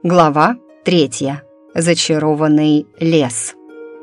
Глава 3. Зачарованный лес.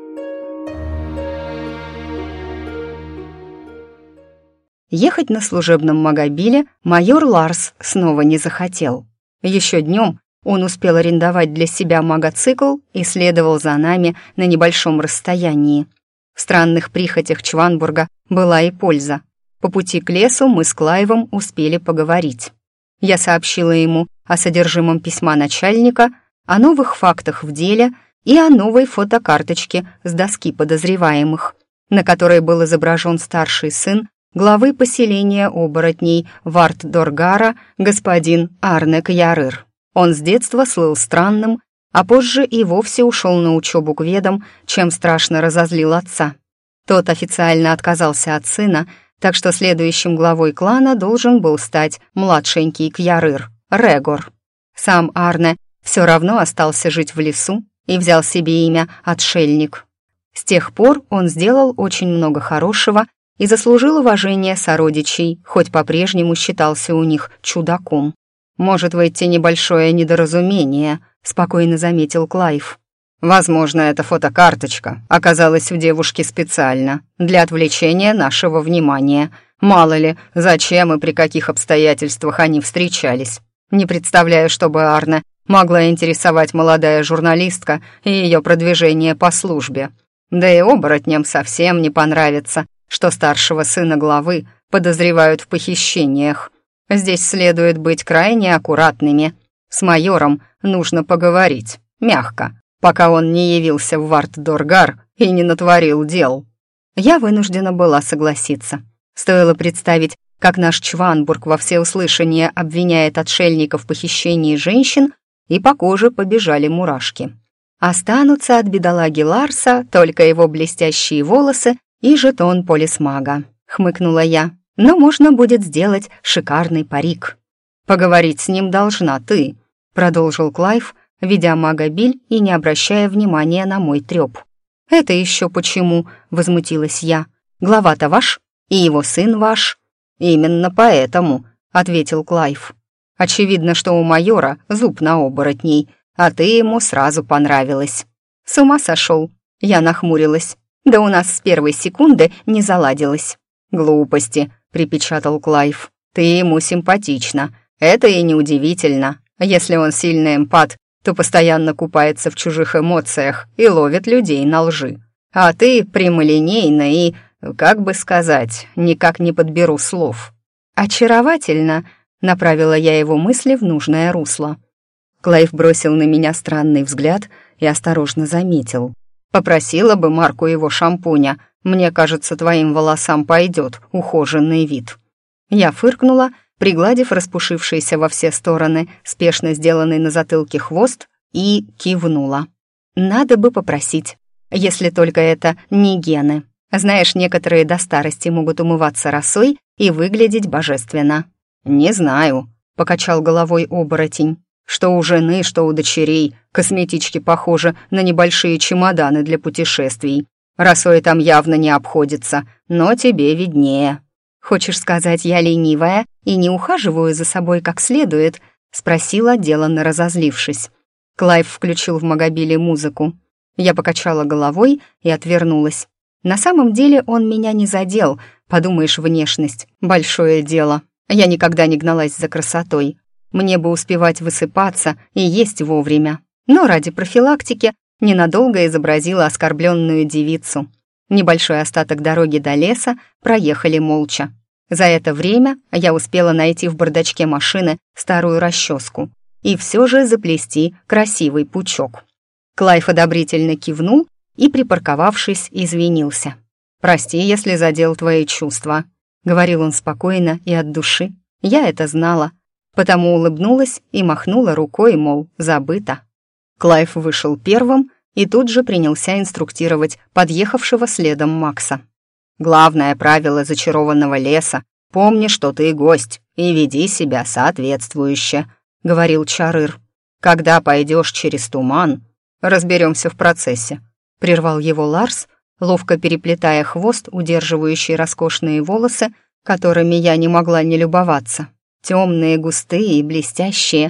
Ехать на служебном магобиле майор Ларс снова не захотел. Еще днем он успел арендовать для себя магоцикл и следовал за нами на небольшом расстоянии. В странных прихотях Чванбурга была и польза. По пути к лесу мы с Клайвом успели поговорить. Я сообщила ему о содержимом письма начальника, о новых фактах в деле и о новой фотокарточке с доски подозреваемых, на которой был изображен старший сын главы поселения оборотней Вартдоргара, господин Арнек Ярыр. Он с детства слыл странным, а позже и вовсе ушел на учебу к ведам, чем страшно разозлил отца. Тот официально отказался от сына, так что следующим главой клана должен был стать младшенький Кьярыр, Регор. Сам Арне все равно остался жить в лесу и взял себе имя Отшельник. С тех пор он сделал очень много хорошего и заслужил уважение сородичей, хоть по-прежнему считался у них чудаком. «Может выйти небольшое недоразумение», — спокойно заметил Клайв. «Возможно, эта фотокарточка оказалась у девушки специально, для отвлечения нашего внимания. Мало ли, зачем и при каких обстоятельствах они встречались. Не представляю, чтобы Арне могла интересовать молодая журналистка и ее продвижение по службе. Да и оборотням совсем не понравится, что старшего сына главы подозревают в похищениях. Здесь следует быть крайне аккуратными. С майором нужно поговорить, мягко, пока он не явился в Вартдоргар и не натворил дел». Я вынуждена была согласиться. Стоило представить, как наш Чванбург во всеуслышание обвиняет отшельников в похищении женщин, и по коже побежали мурашки. Останутся от бедолаги Ларса только его блестящие волосы и жетон полисмага, хмыкнула я. Но можно будет сделать шикарный парик. «Поговорить с ним должна ты», — продолжил Клайв, ведя магобиль и не обращая внимания на мой трёп. «Это еще почему?» — возмутилась я. «Глава-то ваш, и его сын ваш». «Именно поэтому», — ответил Клайв. «Очевидно, что у майора зуб на оборотней, а ты ему сразу понравилась». «С ума сошел?» — я нахмурилась. «Да у нас с первой секунды не заладилось». «Глупости», — припечатал Клайв. «Ты ему симпатична. Это и неудивительно. Если он сильный эмпат, то постоянно купается в чужих эмоциях и ловит людей на лжи. А ты прямолинейна и, как бы сказать, никак не подберу слов». «Очаровательно», — направила я его мысли в нужное русло. Клайв бросил на меня странный взгляд и осторожно заметил. «Попросила бы марку его шампуня. Мне кажется, твоим волосам пойдет ухоженный вид». Я фыркнула, пригладив распушившийся во все стороны, спешно сделанный на затылке хвост, и кивнула. «Надо бы попросить, если только это не гены. Знаешь, некоторые до старости могут умываться росой и выглядеть божественно». «Не знаю», — покачал головой оборотень. «Что у жены, что у дочерей, косметички похожи на небольшие чемоданы для путешествий. Росой там явно не обходится, но тебе виднее». «Хочешь сказать, я ленивая и не ухаживаю за собой как следует?» — спросила, деланно разозлившись. Клайв включил в магобиле музыку. Я покачала головой и отвернулась. На самом деле он меня не задел, подумаешь, внешность — большое дело. Я никогда не гналась за красотой. Мне бы успевать высыпаться и есть вовремя. Но ради профилактики ненадолго изобразила оскорбленную девицу. Небольшой остаток дороги до леса проехали молча. За это время я успела найти в бардачке машины старую расческу и все же заплести красивый пучок. Клайв одобрительно кивнул и, припарковавшись, извинился. «Прости, если задел твои чувства», — говорил он спокойно и от души. Я это знала, потому улыбнулась и махнула рукой, мол, забыто. Клайв вышел первым и тут же принялся инструктировать подъехавшего следом Макса. «Главное правило зачарованного леса — помни, что ты гость, и веди себя соответствующе», — говорил Чарыр. «Когда пойдешь через туман, разберемся в процессе», — прервал его Ларс, ловко переплетая хвост, удерживающий роскошные волосы, которыми я не могла не любоваться. Темные, густые и блестящие,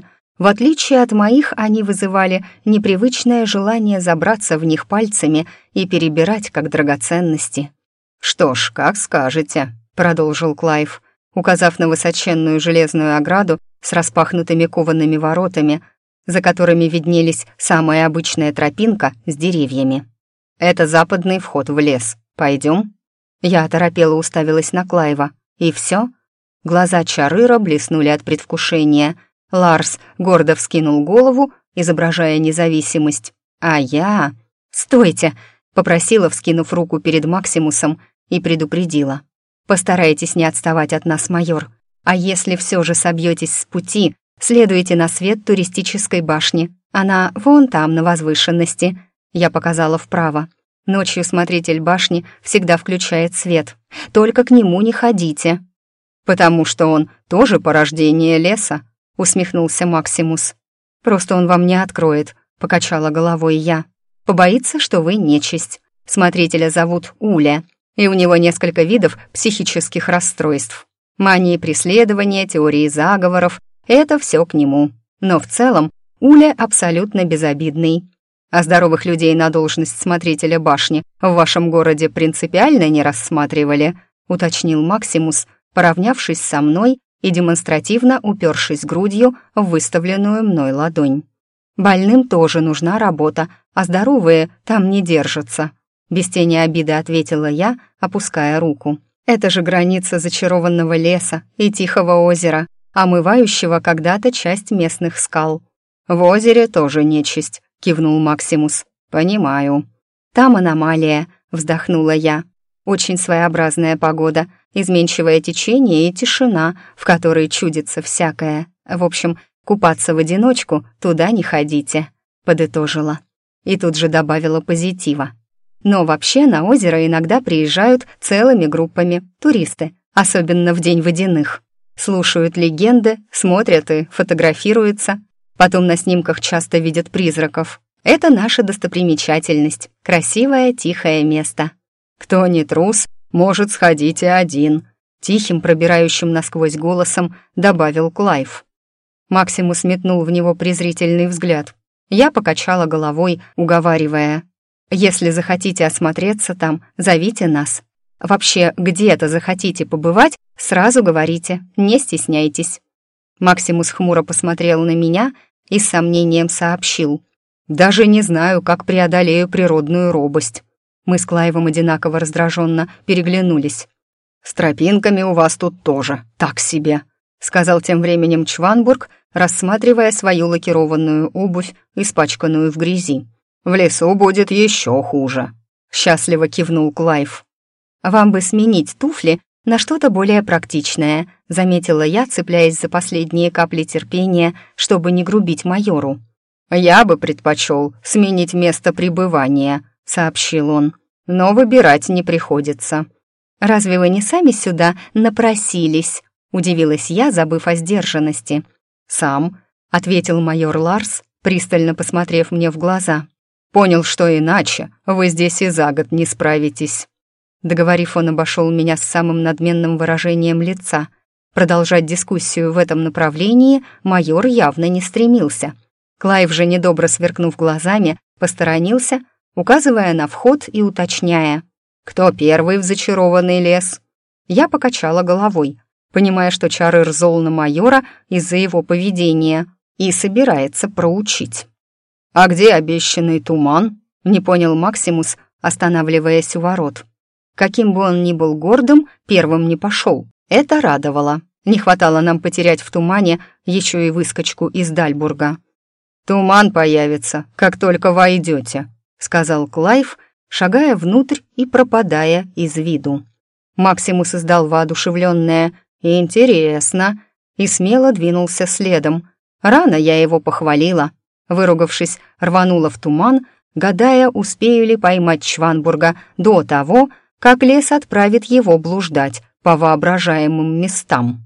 В отличие от моих, они вызывали непривычное желание забраться в них пальцами и перебирать как драгоценности. «Что ж, как скажете», — продолжил Клайв, указав на высоченную железную ограду с распахнутыми коваными воротами, за которыми виднелись самая обычная тропинка с деревьями. «Это западный вход в лес. Пойдем?» Я оторопела уставилась на Клайва. «И все?» Глаза Чарыра блеснули от предвкушения. Ларс гордо вскинул голову, изображая независимость. А я... «Стойте!» — попросила, вскинув руку перед Максимусом, и предупредила. «Постарайтесь не отставать от нас, майор. А если все же собьетесь с пути, следуйте на свет туристической башни. Она вон там, на возвышенности». Я показала вправо. Ночью смотритель башни всегда включает свет. Только к нему не ходите. «Потому что он тоже порождение леса», — усмехнулся Максимус. «Просто он вам не откроет», — покачала головой я. «Побоится, что вы нечисть. Смотрителя зовут Уля, и у него несколько видов психических расстройств. Мании преследования, теории заговоров — это все к нему. Но в целом Уля абсолютно безобидный. А здоровых людей на должность смотрителя башни в вашем городе принципиально не рассматривали», — уточнил Максимус, поравнявшись со мной и демонстративно упершись грудью в выставленную мной ладонь. «Больным тоже нужна работа, а здоровые там не держатся», — без тени обиды ответила я, опуская руку. «Это же граница зачарованного леса и тихого озера, омывающего когда-то часть местных скал». «В озере тоже нечисть», — кивнул Максимус. «Понимаю». «Там аномалия», — вздохнула я. «Очень своеобразная погода, изменчивое течение и тишина, в которой чудится всякое. В общем, купаться в одиночку туда не ходите», — подытожила. И тут же добавила позитива. «Но вообще на озеро иногда приезжают целыми группами туристы, особенно в день водяных. Слушают легенды, смотрят и фотографируются. Потом на снимках часто видят призраков. Это наша достопримечательность, красивое тихое место. Кто не трус, может сходить и один», — тихим, пробирающим насквозь голосом добавил Клайв. Максимус метнул в него презрительный взгляд. Я покачала головой, уговаривая. «Если захотите осмотреться там, зовите нас. Вообще, где-то захотите побывать, сразу говорите, не стесняйтесь». Максимус хмуро посмотрел на меня и с сомнением сообщил. «Даже не знаю, как преодолею природную робость». Мы с Клайвом одинаково раздраженно переглянулись. «С тропинками у вас тут тоже так себе», — сказал тем временем Чванбург, рассматривая свою лакированную обувь, испачканную в грязи. «В лесу будет еще хуже», — счастливо кивнул Клайв. «Вам бы сменить туфли на что-то более практичное», — заметила я, цепляясь за последние капли терпения, чтобы не грубить майору. «Я бы предпочел сменить место пребывания», — сообщил он. «Но выбирать не приходится». «Разве вы не сами сюда напросились?» — удивилась я, забыв о сдержанности. «Сам», — ответил майор Ларс, пристально посмотрев мне в глаза. «Понял, что иначе вы здесь и за год не справитесь». Договорив, он обошел меня с самым надменным выражением лица. Продолжать дискуссию в этом направлении майор явно не стремился. Клайв же, недобро сверкнув глазами, посторонился, указывая на вход и уточняя: «Кто первый в зачарованный лес?» Я покачала головой, понимая, что Чарыр зол на майора из-за его поведения и собирается проучить. «А где обещанный туман?» — не понял Максимус, останавливаясь у ворот. Каким бы он ни был гордым, первым не пошел. Это радовало. Не хватало нам потерять в тумане еще и выскочку из Дальбурга. «Туман появится, как только войдете», — сказал Клайв, шагая внутрь и пропадая из виду. Максимус издал воодушевленное «Интересно» и смело двинулся следом. Рано я его похвалила. Выругавшись, рванула в туман, гадая, успею ли поймать Чванбурга до того, как лес отправит его блуждать по воображаемым местам.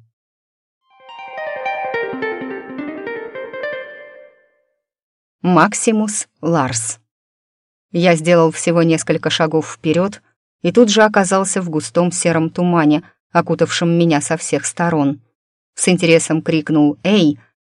Максимус Ларс. Я сделал всего несколько шагов вперед и тут же оказался в густом сером тумане, окутавшем меня со всех сторон. С интересом крикнул «Эй!»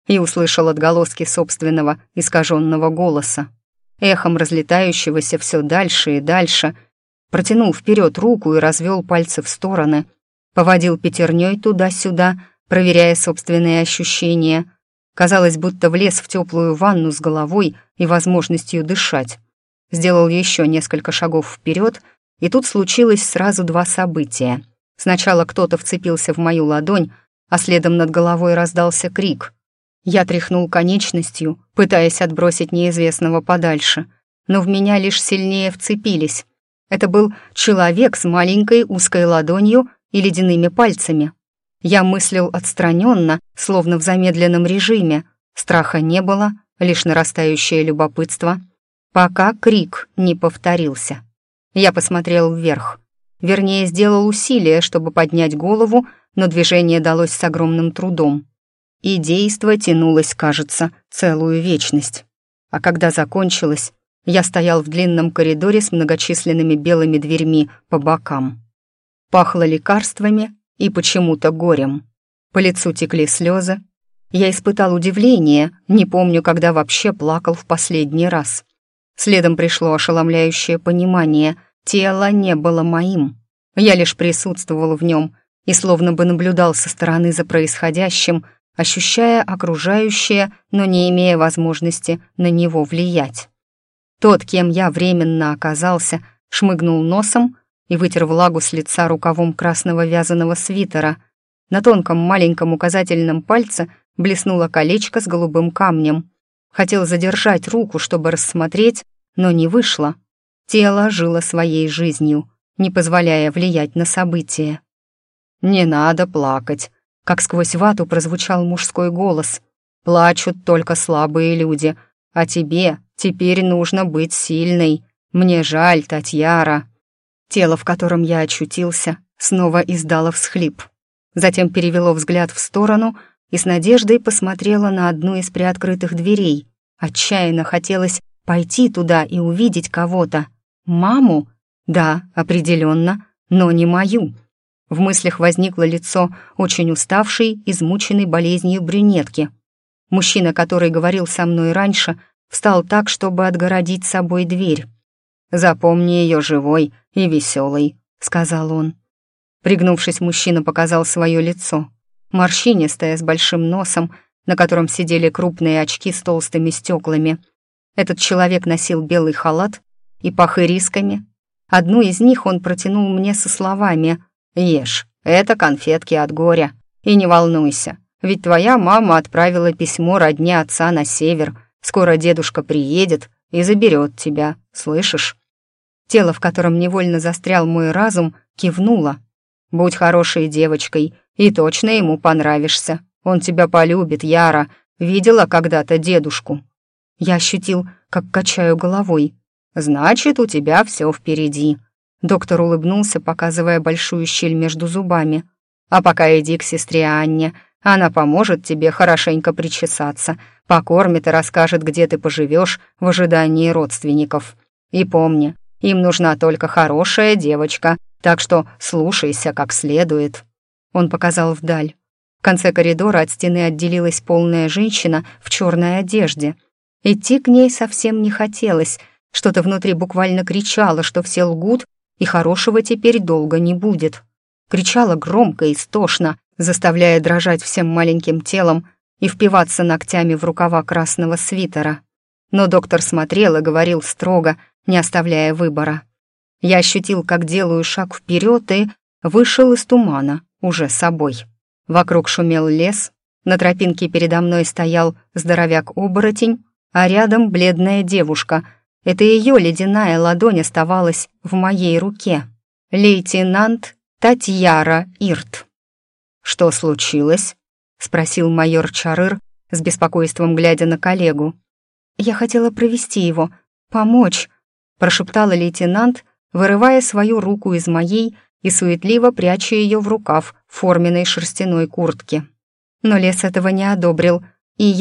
и услышал отголоски собственного искаженного голоса, эхом разлетающегося все дальше и дальше. Протянул вперед руку и развел пальцы в стороны, поводил пятерней туда-сюда, проверяя собственные ощущения. Казалось, будто влез в теплую ванну с головой и возможностью дышать. Сделал еще несколько шагов вперед, и тут случилось сразу два события. Сначала кто-то вцепился в мою ладонь, а следом над головой раздался крик. Я тряхнул конечностью, пытаясь отбросить неизвестного подальше, но в меня лишь сильнее вцепились. Это был человек с маленькой узкой ладонью и ледяными пальцами. Я мыслил отстраненно, словно в замедленном режиме. Страха не было, лишь нарастающее любопытство, пока крик не повторился. Я посмотрел вверх. Вернее, сделал усилие, чтобы поднять голову, но движение далось с огромным трудом. И действо тянулось, кажется, целую вечность. А когда закончилось, я стоял в длинном коридоре с многочисленными белыми дверьми по бокам. Пахло лекарствами и почему-то горем. По лицу текли слезы. Я испытал удивление, не помню, когда вообще плакал в последний раз. Следом пришло ошеломляющее понимание. Тело не было моим. Я лишь присутствовал в нем и словно бы наблюдал со стороны за происходящим, ощущая окружающее, но не имея возможности на него влиять. Тот, кем я временно оказался, шмыгнул носом и вытер влагу с лица рукавом красного вязаного свитера. На тонком маленьком указательном пальце блеснуло колечко с голубым камнем. Хотел задержать руку, чтобы рассмотреть, но не вышло. Тело жило своей жизнью, не позволяя влиять на события. «Не надо плакать», — как сквозь вату прозвучал мужской голос. «Плачут только слабые люди, а тебе теперь нужно быть сильной. Мне жаль, Татьяра». Тело, в котором я очутился, снова издало всхлип. Затем перевело взгляд в сторону и с надеждой посмотрело на одну из приоткрытых дверей. Отчаянно хотелось пойти туда и увидеть кого-то. Маму? Да, определенно, но не мою. В мыслях возникло лицо очень уставшей, измученной болезнью брюнетки. Мужчина, который говорил со мной раньше, встал так, чтобы отгородить собой дверь. «Запомни ее живой и веселой», — сказал он. Пригнувшись, мужчина показал свое лицо. Морщинистое, с большим носом, на котором сидели крупные очки с толстыми стеклами. Этот человек носил белый халат и пах ирисками. Одну из них он протянул мне со словами: «Ешь, это конфетки от горя. И не волнуйся, ведь твоя мама отправила письмо родне отца на север. Скоро дедушка приедет и заберет тебя, слышишь?» Тело, в котором невольно застрял мой разум, кивнуло. «Будь хорошей девочкой, и точно ему понравишься. Он тебя полюбит, Яра. Видела когда-то дедушку?» Я ощутил, как качаю головой. «Значит, у тебя все впереди». Доктор улыбнулся, показывая большую щель между зубами. «А пока иди к сестре Анне. Она поможет тебе хорошенько причесаться, покормит и расскажет, где ты поживешь в ожидании родственников. И помни, им нужна только хорошая девочка, так что слушайся как следует». Он показал вдаль. В конце коридора от стены отделилась полная женщина в черной одежде. Идти к ней совсем не хотелось. Что-то внутри буквально кричало, что все лгут, и хорошего теперь долго не будет. Кричала громко и истошно, заставляя дрожать всем маленьким телом и впиваться ногтями в рукава красного свитера. Но доктор смотрел и говорил строго, не оставляя выбора. Я ощутил, как делаю шаг вперед и вышел из тумана, уже собой. Вокруг шумел лес, на тропинке передо мной стоял здоровяк-оборотень, а рядом бледная девушка. Это ее ледяная ладонь оставалась в моей руке. Лейтенант Татьяра Ирт. «Что случилось?» — спросил майор Чарыр, с беспокойством глядя на коллегу. «Я хотела провести его, помочь», — прошептала лейтенант, вырывая свою руку из моей и суетливо пряча ее в рукав форменной шерстяной куртки. Но лес этого не одобрил, и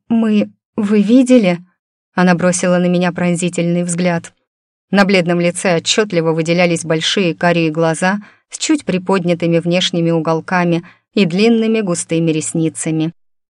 вы видели?» Она бросила на меня пронзительный взгляд. На бледном лице отчетливо выделялись большие карие глаза с чуть приподнятыми внешними уголками и длинными густыми ресницами.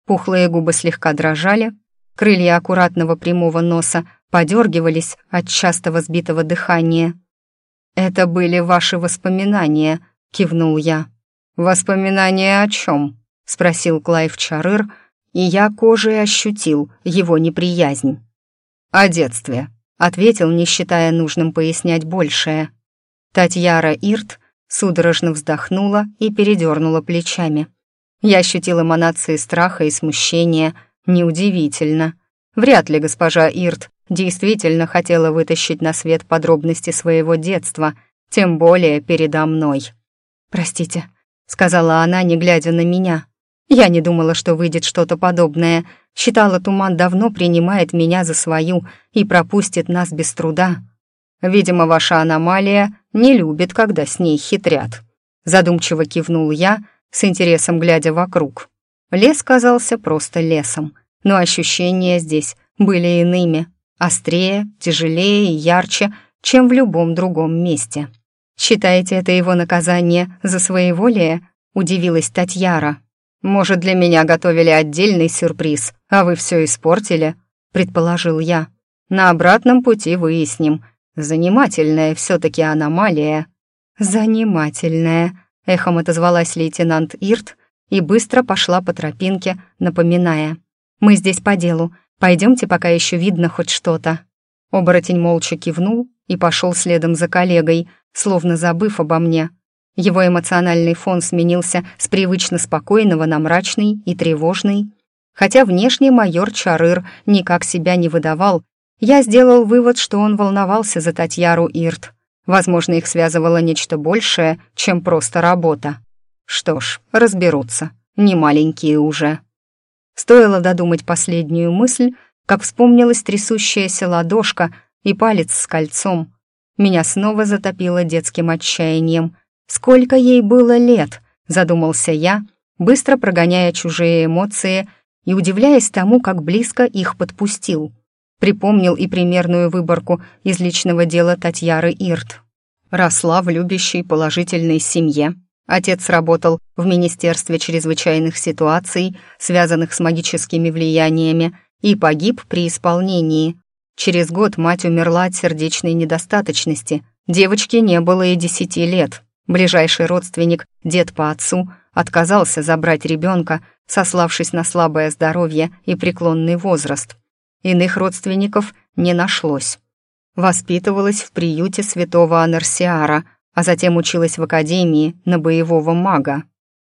Пухлые губы слегка дрожали, крылья аккуратного прямого носа подергивались от частого сбитого дыхания. «Это были ваши воспоминания», — кивнул я. «Воспоминания о чем?» — спросил Клайв Чарыр, и я кожей ощутил его неприязнь. «О детстве», — ответил, не считая нужным пояснять большее. Татьяра Ирт судорожно вздохнула и передернула плечами. Я ощутил эманации страха и смущения. Неудивительно. Вряд ли госпожа Ирт действительно хотела вытащить на свет подробности своего детства, тем более передо мной. «Простите», — сказала она, не глядя на меня. «Я не думала, что выйдет что-то подобное. Считала, Туман давно принимает меня за свою и пропустит нас без труда. Видимо, ваша аномалия не любит, когда с ней хитрят». Задумчиво кивнул я, с интересом глядя вокруг. Лес казался просто лесом, но ощущения здесь были иными, острее, тяжелее и ярче, чем в любом другом месте. «Считаете, это его наказание за своеволие?» — удивилась Татьяра. «Может, для меня готовили отдельный сюрприз, а вы все испортили?» — предположил я. «На обратном пути выясним. Занимательная все-таки аномалия». «Занимательная», — эхом отозвалась лейтенант Ирт и быстро пошла по тропинке, напоминая. «Мы здесь по делу. Пойдемте, пока еще видно хоть что-то». Оборотень молча кивнул и пошел следом за коллегой, словно забыв обо мне. Его эмоциональный фон сменился с привычно спокойного на мрачный и тревожный. Хотя внешне майор Чарыр никак себя не выдавал, я сделал вывод, что он волновался за Татьяру Ирт. Возможно, их связывало нечто большее, чем просто работа. Что ж, разберутся, не маленькие уже. Стоило додумать последнюю мысль, как вспомнилась трясущаяся ладошка и палец с кольцом. Меня снова затопило детским отчаянием. «Сколько ей было лет?» — задумался я, быстро прогоняя чужие эмоции и удивляясь тому, как близко их подпустил. Припомнил и примерную выборку из личного дела Татьяры Ирт. Росла в любящей положительной семье. Отец работал в Министерстве чрезвычайных ситуаций, связанных с магическими влияниями, и погиб при исполнении. Через год мать умерла от сердечной недостаточности. Девочке не было и 10 лет. Ближайший родственник, дед по отцу, отказался забрать ребенка, сославшись на слабое здоровье и преклонный возраст. Иных родственников не нашлось. Воспитывалась в приюте святого Анарсиара, а затем училась в академии на боевого мага.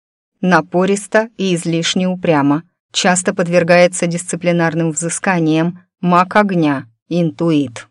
Напористо и излишне упрямо, часто подвергается дисциплинарным взысканиям, маг огня, интуит.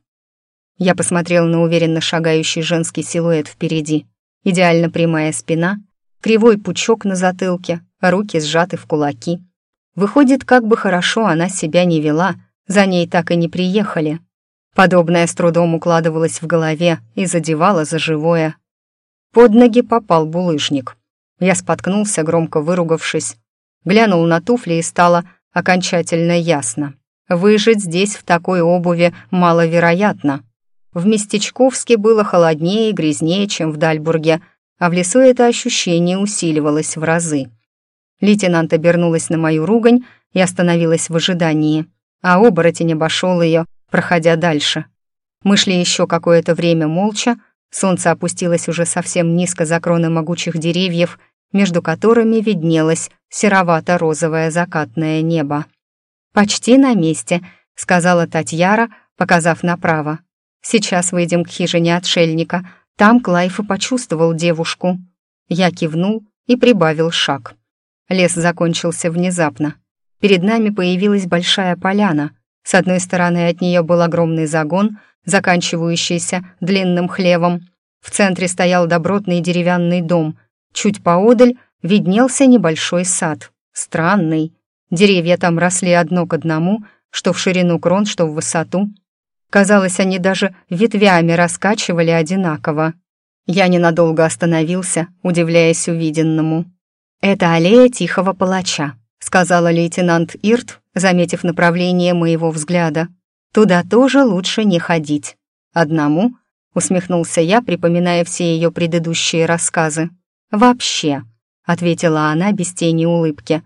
Я посмотрел на уверенно шагающий женский силуэт впереди. Идеально прямая спина, кривой пучок на затылке, руки сжаты в кулаки. Выходит, как бы хорошо она себя не вела, за ней так и не приехали. Подобное с трудом укладывалось в голове и задевало за живое. Под ноги попал булыжник. Я споткнулся, громко выругавшись. Глянул на туфли и стало окончательно ясно. Выжить здесь в такой обуви маловероятно. В Местечковске было холоднее и грязнее, чем в Дальбурге, а в лесу это ощущение усиливалось в разы. Лейтенант обернулась на мою ругань и остановилась в ожидании, а оборотень обошел ее, проходя дальше. Мы шли еще какое-то время молча, солнце опустилось уже совсем низко за кроны могучих деревьев, между которыми виднелось серовато-розовое закатное небо. «Почти на месте», — сказала Татьяра, показав направо. «Сейчас выйдем к хижине отшельника. Там Клайв и почувствовал девушку». Я кивнул и прибавил шаг. Лес закончился внезапно. Перед нами появилась большая поляна. С одной стороны от нее был огромный загон, заканчивающийся длинным хлевом. В центре стоял добротный деревянный дом. Чуть поодаль виднелся небольшой сад. Странный. Деревья там росли одно к одному, что в ширину крон, что в высоту. Казалось, они даже ветвями раскачивали одинаково. Я ненадолго остановился, удивляясь увиденному. «Это аллея Тихого Палача», — сказала лейтенант Ирт, заметив направление моего взгляда. «Туда тоже лучше не ходить». «Одному?» — усмехнулся я, припоминая все ее предыдущие рассказы. «Вообще», — ответила она без тени улыбки.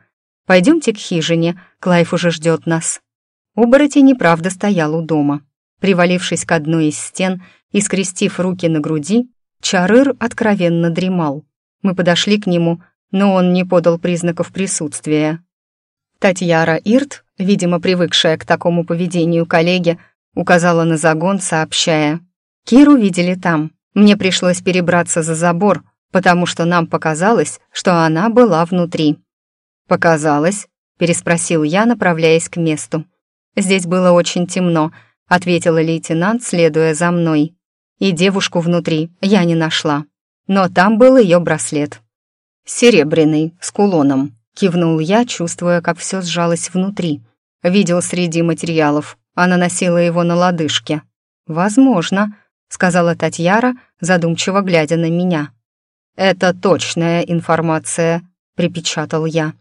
Пойдемте к хижине, Клайв уже ждет нас». Оборотень и правда стоял у дома. Привалившись к одной из стен и скрестив руки на груди, Чарыр откровенно дремал. Мы подошли к нему, но он не подал признаков присутствия. Татьяра Ирт, видимо, привыкшая к такому поведению коллеги, указала на загон, сообщая: «Киру видели там. Мне пришлось перебраться за забор, потому что нам показалось, что она была внутри». «Показалось?» — переспросил я, направляясь к месту. «Здесь было очень темно», — ответила лейтенант, следуя за мной. «И девушку внутри я не нашла. Но там был ее браслет». «Серебряный, с кулоном», — кивнул я, чувствуя, как все сжалось внутри. Видел среди материалов. Она носила его на лодыжке. «Возможно», — сказала Татьяра, задумчиво глядя на меня. «Это точная информация», — припечатал я.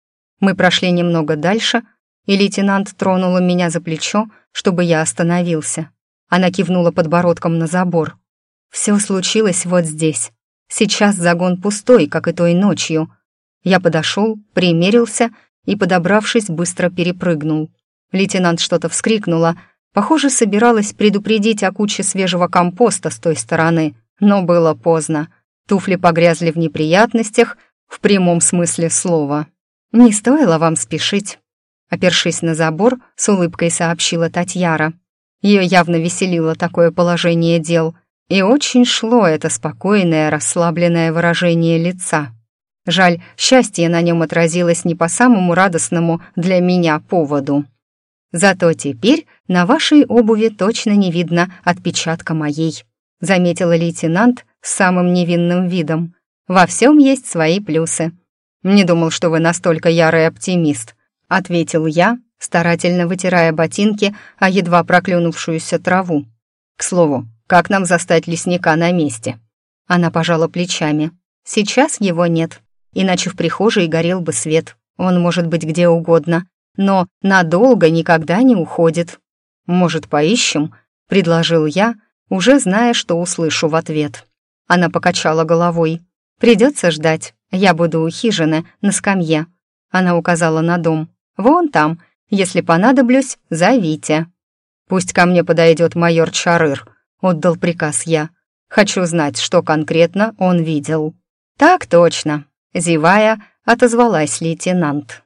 Мы прошли немного дальше, и лейтенант тронула меня за плечо, чтобы я остановился. Она кивнула подбородком на забор. «Все случилось вот здесь. Сейчас загон пустой, как и той ночью». Я подошел, примерился и, подобравшись, быстро перепрыгнул. Лейтенант что-то вскрикнула. Похоже, собиралась предупредить о куче свежего компоста с той стороны, но было поздно. Туфли погрязли в неприятностях, в прямом смысле слова. «Не стоило вам спешить», — опершись на забор, с улыбкой сообщила Татьяра. Ее явно веселило такое положение дел, и очень шло это спокойное, расслабленное выражение лица. Жаль, счастье на нем отразилось не по самому радостному для меня поводу. «Зато теперь на вашей обуви точно не видно отпечатка моей», — заметила лейтенант с самым невинным видом. «Во всем есть свои плюсы». «Не думал, что вы настолько ярый оптимист», — ответил я, старательно вытирая ботинки о едва проклюнувшуюся траву. «К слову, как нам застать лесника на месте?» Она пожала плечами. «Сейчас его нет, иначе в прихожей горел бы свет. Он может быть где угодно, но надолго никогда не уходит». «Может, поищем?» — предложил я, уже зная, что услышу в ответ. Она покачала головой. «Придется ждать. Я буду у хижины, на скамье». Она указала на дом. «Вон там. Если понадоблюсь, зовите». «Пусть ко мне подойдет майор Чарыр», — отдал приказ я. «Хочу знать, что конкретно он видел». «Так точно», — зевая, отозвалась лейтенант.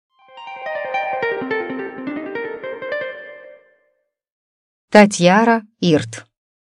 Татьяра Ирт.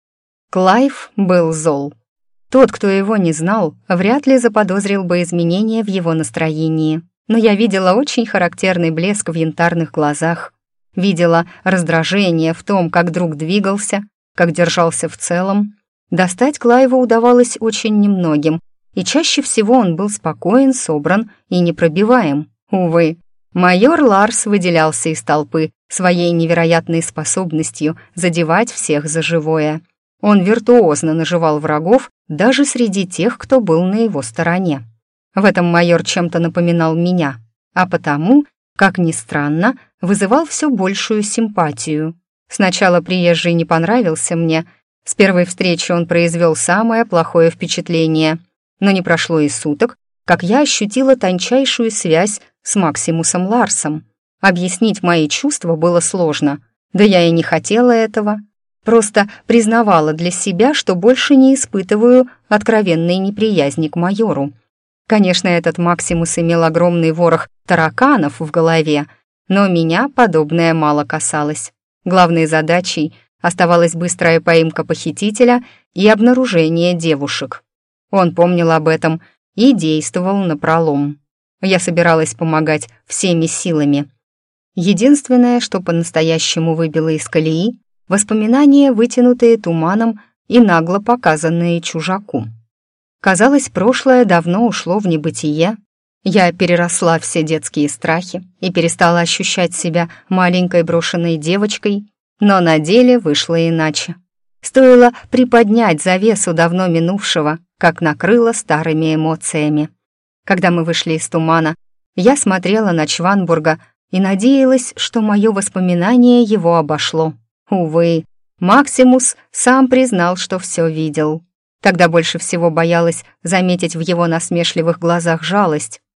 Клайв был зол. Тот, кто его не знал, вряд ли заподозрил бы изменения в его настроении. Но я видела очень характерный блеск в янтарных глазах. Видела раздражение в том, как друг двигался, как держался в целом. Достать Клайва удавалось очень немногим, и чаще всего он был спокоен, собран и непробиваем. Увы, майор Ларс выделялся из толпы своей невероятной способностью задевать всех за живое. Он виртуозно наживал врагов даже среди тех, кто был на его стороне. В этом майор чем-то напоминал меня, а потому, как ни странно, вызывал все большую симпатию. Сначала приезжий не понравился мне, с первой встречи он произвел самое плохое впечатление, но не прошло и суток, как я ощутила тончайшую связь с Максимусом Ларсом. Объяснить мои чувства было сложно, да я и не хотела этого. Просто признавала для себя, что больше не испытываю откровенной неприязни к майору. Конечно, этот Максимус имел огромный ворох тараканов в голове, но меня подобное мало касалось. Главной задачей оставалась быстрая поимка похитителя и обнаружение девушек. Он помнил об этом и действовал напролом. Я собиралась помогать всеми силами. Единственное, что по-настоящему выбило из колеи, воспоминания, вытянутые туманом и нагло показанные чужаку. Казалось, прошлое давно ушло в небытие. Я переросла все детские страхи и перестала ощущать себя маленькой брошенной девочкой, но на деле вышло иначе. Стоило приподнять завесу давно минувшего, как накрыло старыми эмоциями. Когда мы вышли из тумана, я смотрела на Чванбурга и надеялась, что мое воспоминание его обошло. Увы, Максимус сам признал, что все видел. Тогда больше всего боялась заметить в его насмешливых глазах жалость.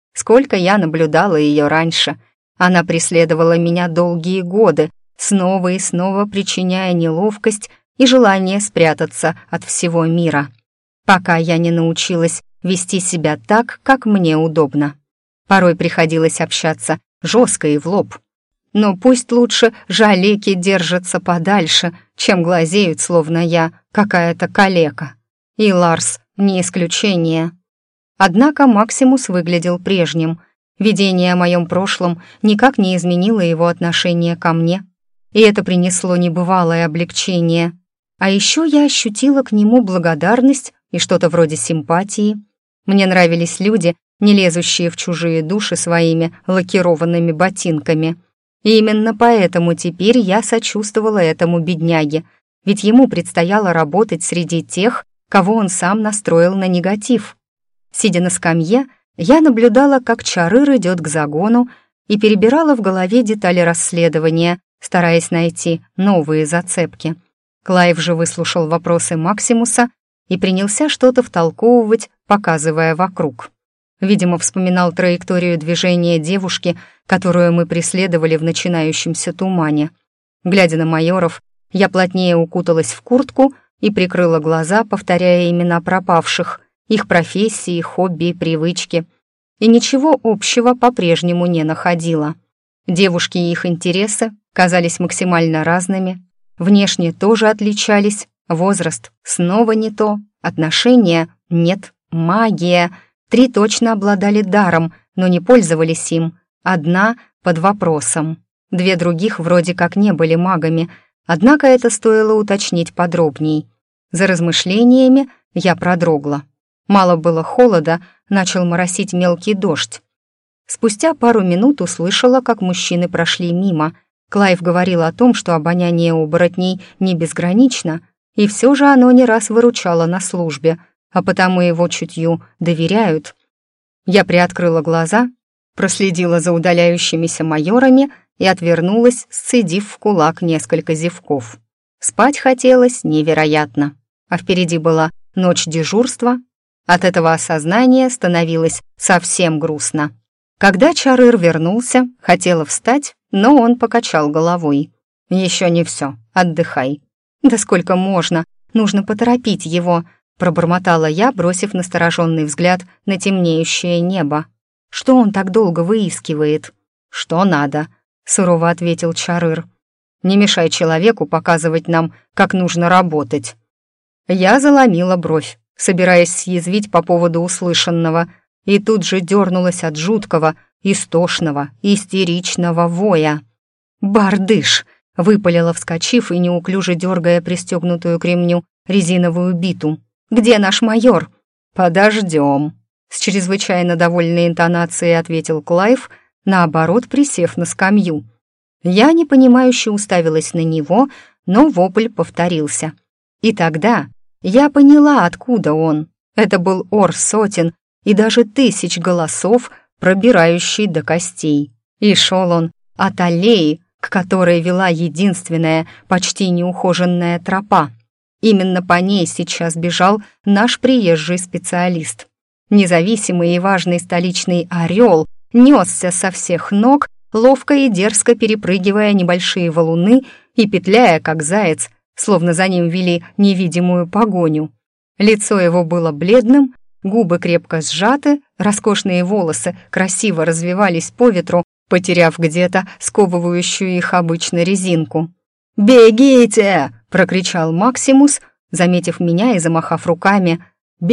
Сколько я наблюдала ее раньше. Она преследовала меня долгие годы, снова и снова причиняя неловкость и желание спрятаться от всего мира, пока я не научилась вести себя так, как мне удобно. Порой приходилось общаться жестко и в лоб. Но пусть лучше жалеки держатся подальше, чем глазеют, словно я какая-то калека. И Ларс не исключение. Однако Максимус выглядел прежним. Видение о моем прошлом никак не изменило его отношение ко мне, и это принесло небывалое облегчение. А еще я ощутила к нему благодарность и что-то вроде симпатии. Мне нравились люди, не лезущие в чужие души своими лакированными ботинками. И именно поэтому теперь я сочувствовала этому бедняге, ведь ему предстояло работать среди тех, кого он сам настроил на негатив. Сидя на скамье, я наблюдала, как Чарыр идет к загону, и перебирала в голове детали расследования, стараясь найти новые зацепки. Клайв же выслушал вопросы Максимуса и принялся что-то втолковывать, показывая вокруг. Видимо, вспоминал траекторию движения девушки, которую мы преследовали в начинающемся тумане. Глядя на майоров, я плотнее укуталась в куртку и прикрыла глаза, повторяя имена пропавших, их профессии, хобби и привычки. И ничего общего по-прежнему не находила. Девушки и их интересы казались максимально разными, внешне тоже отличались, возраст снова не то, отношения нет, магия. 3 точно обладали даром, но не пользовались им. 1 под вопросом. 2 других вроде как не были магами, однако это стоило уточнить подробней. За размышлениями я продрогла. Мало было холода, начал моросить мелкий дождь. Спустя пару минут услышала, как мужчины прошли мимо. Клайв говорил о том, что обоняние оборотней не безгранично, и все же оно не раз выручало на службе, а потому его чутью доверяют. Я приоткрыла глаза, проследила за удаляющимися майорами и отвернулась, сцедив в кулак несколько зевков. Спать хотелось невероятно, а впереди была ночь дежурства. От этого осознания становилось совсем грустно. Когда Чарыр вернулся, хотела встать, но он покачал головой. «Еще не все, отдыхай». «Да сколько можно? Нужно поторопить его», пробормотала я, бросив настороженный взгляд на темнеющее небо. «Что он так долго выискивает?» «Что надо», — сурово ответил Чарыр. «Не мешай человеку показывать нам, как нужно работать». Я заломила бровь, собираясь съязвить по поводу услышанного, и тут же дернулась от жуткого, истошного, истеричного воя. «Бардыш!» — выпалила, вскочив и неуклюже дергая пристегнутую к ремню резиновую биту. «Где наш майор?» «Подождем», — с чрезвычайно довольной интонацией ответил Клайв, наоборот, присев на скамью. Я непонимающе уставилась на него, но вопль повторился. И тогда я поняла, откуда он. Это был ор сотен и даже 1000 голосов, пробирающий до костей. И шел он от аллеи, к которой вела единственная, почти неухоженная тропа. Именно по ней сейчас бежал наш приезжий специалист. Независимый и важный столичный орел несся со всех ног, ловко и дерзко перепрыгивая небольшие валуны и петляя, как заяц, словно за ним вели невидимую погоню. Лицо его было бледным, губы крепко сжаты, роскошные волосы красиво развивались по ветру, потеряв где-то сковывающую их обычно резинку. «Бегите!» — прокричал Максимус, заметив меня и замахав руками.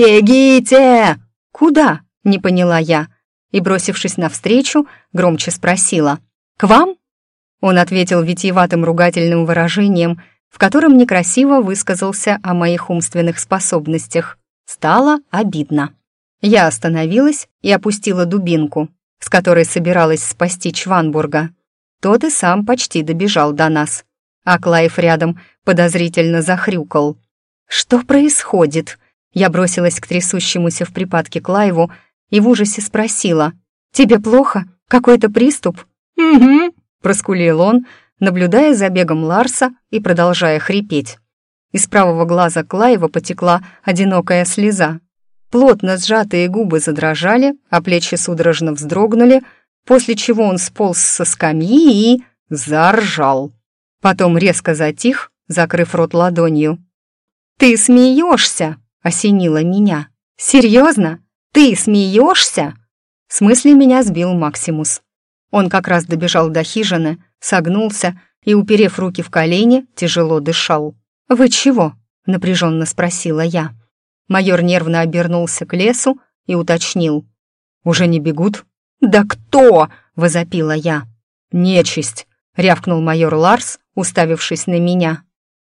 «Бегите!» «Куда?» — не поняла я. И, бросившись навстречу, громче спросила. «К вам?» Он ответил витиеватым ругательным выражением, в котором некрасиво высказался о моих умственных способностях. Стало обидно. Я остановилась и опустила дубинку, с которой собиралась спасти Чванбурга. Тот и сам почти добежал до нас, а Клайв рядом подозрительно захрюкал. «Что происходит?» Я бросилась к трясущемуся в припадке Клайву и в ужасе спросила. «Тебе плохо? Какой-то приступ?» «Угу», — проскулил он, наблюдая за бегом Ларса и продолжая хрипеть. Из правого глаза Клайва потекла одинокая слеза. Плотно сжатые губы задрожали, а плечи судорожно вздрогнули, после чего он сполз со скамьи и заржал. Потом резко затих, закрыв рот ладонью. «Ты смеешься?» — осенило меня. «Серьезно? Ты смеешься?» С мысли меня сбил Максимус. Он как раз добежал до хижины, согнулся и, уперев руки в колени, тяжело дышал. «Вы чего?» — напряженно спросила я. Майор нервно обернулся к лесу и уточнил. «Уже не бегут?» «Да кто?» — возопила я. «Нечисть!» — рявкнул майор Ларс, уставившись на меня.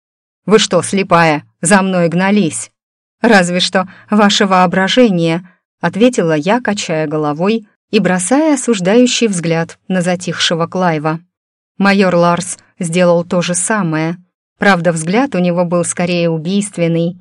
«Вы что, слепая, за мной гнались?» «Разве что ваше воображение», — ответила я, качая головой и бросая осуждающий взгляд на затихшего Клайва. Майор Ларс сделал то же самое. Правда, взгляд у него был скорее убийственный.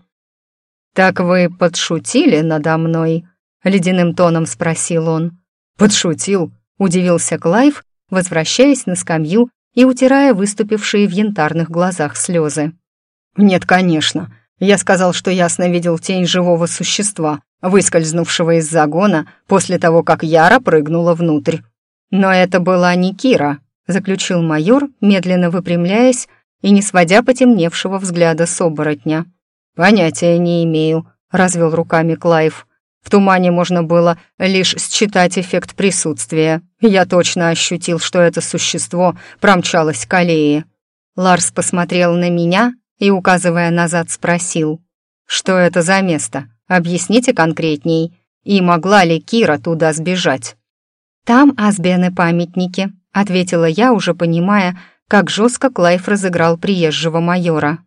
«Так вы подшутили надо мной?» — ледяным тоном спросил он. «Подшутил?» — удивился Клайв, возвращаясь на скамью и утирая выступившие в янтарных глазах слезы. «Нет, конечно. Я сказал, что ясно видел тень живого существа, выскользнувшего из загона после того, как Яра прыгнула внутрь. Но это была не Кира», — заключил майор, медленно выпрямляясь и не сводя потемневшего взгляда с оборотня. «Понятия не имею», — развел руками Клайв. «В тумане можно было лишь считать эффект присутствия. Я точно ощутил, что это существо промчалось к аллее». Ларс посмотрел на меня и, указывая назад, спросил. «Что это за место? Объясните конкретней. И могла ли Кира туда сбежать?» «Там Асбены-памятники», — ответила я, уже понимая, как жестко Клайв разыграл приезжего майора.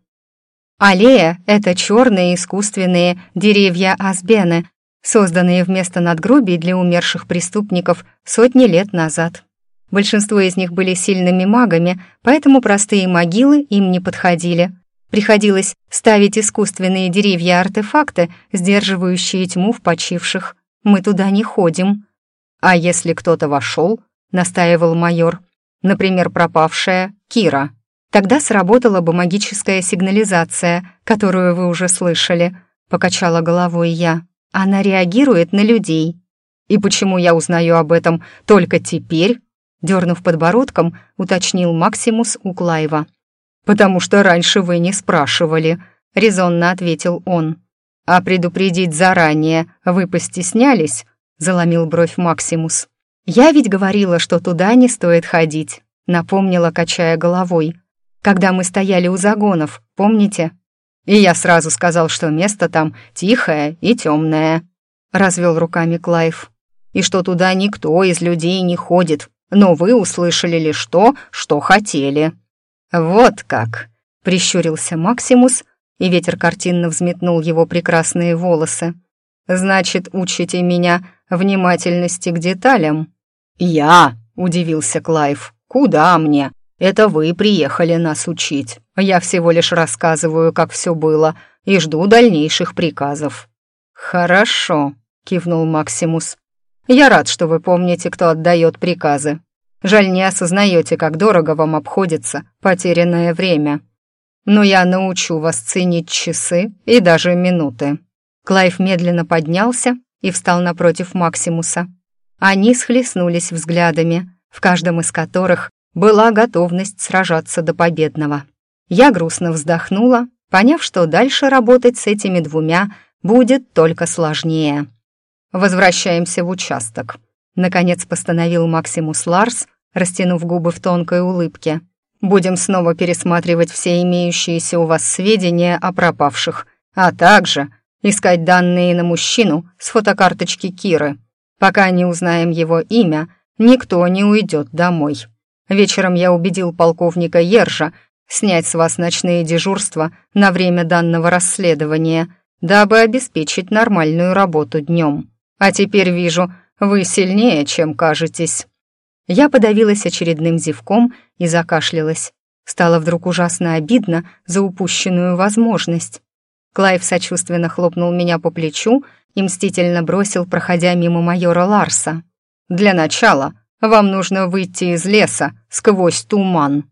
«Аллея — это черные искусственные деревья Асбены, созданные вместо надгробий для умерших преступников сотни лет назад. Большинство из них были сильными магами, поэтому простые могилы им не подходили. Приходилось ставить искусственные деревья-артефакты, сдерживающие тьму в почивших. Мы туда не ходим». «А если кто-то вошел?» — настаивал майор. «Например, пропавшая Кира. Тогда сработала бы магическая сигнализация, которую вы уже слышали», — покачала головой я. «Она реагирует на людей». «И почему я узнаю об этом только теперь?» — дернув подбородком, уточнил Максимус у Клайва. «Потому что раньше вы не спрашивали», — резонно ответил он. «А предупредить заранее вы постеснялись?» — заломил бровь Максимус. «Я ведь говорила, что туда не стоит ходить», — напомнила, качая головой. «Когда мы стояли у загонов, помните? И я сразу сказал, что место там тихое и темное», — развел руками Клайв. «И что туда никто из людей не ходит, но вы услышали лишь то, что хотели». «Вот как!» — прищурился Максимус, и ветер картинно взметнул его прекрасные волосы. «Значит, учите меня внимательности к деталям?» «Я?» — удивился Клайв. «Куда мне? Это вы приехали нас учить. Я всего лишь рассказываю, как все было, и жду дальнейших приказов». «Хорошо», — кивнул Максимус. «Я рад, что вы помните, кто отдает приказы. Жаль, не осознаете, как дорого вам обходится потерянное время. Но я научу вас ценить часы и даже минуты». Клайв медленно поднялся и встал напротив Максимуса. Они схлестнулись взглядами, в каждом из которых была готовность сражаться до победного. Я грустно вздохнула, поняв, что дальше работать с этими двумя будет только сложнее. «Возвращаемся в участок», — наконец постановил Максимус Ларс, растянув губы в тонкой улыбке. «Будем снова пересматривать все имеющиеся у вас сведения о пропавших, а также искать данные на мужчину с фотокарточки Киры. Пока не узнаем его имя, никто не уйдет домой. Вечером я убедил полковника Ержа снять с вас ночные дежурства на время данного расследования, дабы обеспечить нормальную работу днем. А теперь вижу, вы сильнее, чем кажетесь». Я подавилась очередным зевком и закашлялась. Стало вдруг ужасно обидно за упущенную возможность. Клайв сочувственно хлопнул меня по плечу и мстительно бросил, проходя мимо майора Ларса. «Для начала вам нужно выйти из леса сквозь туман».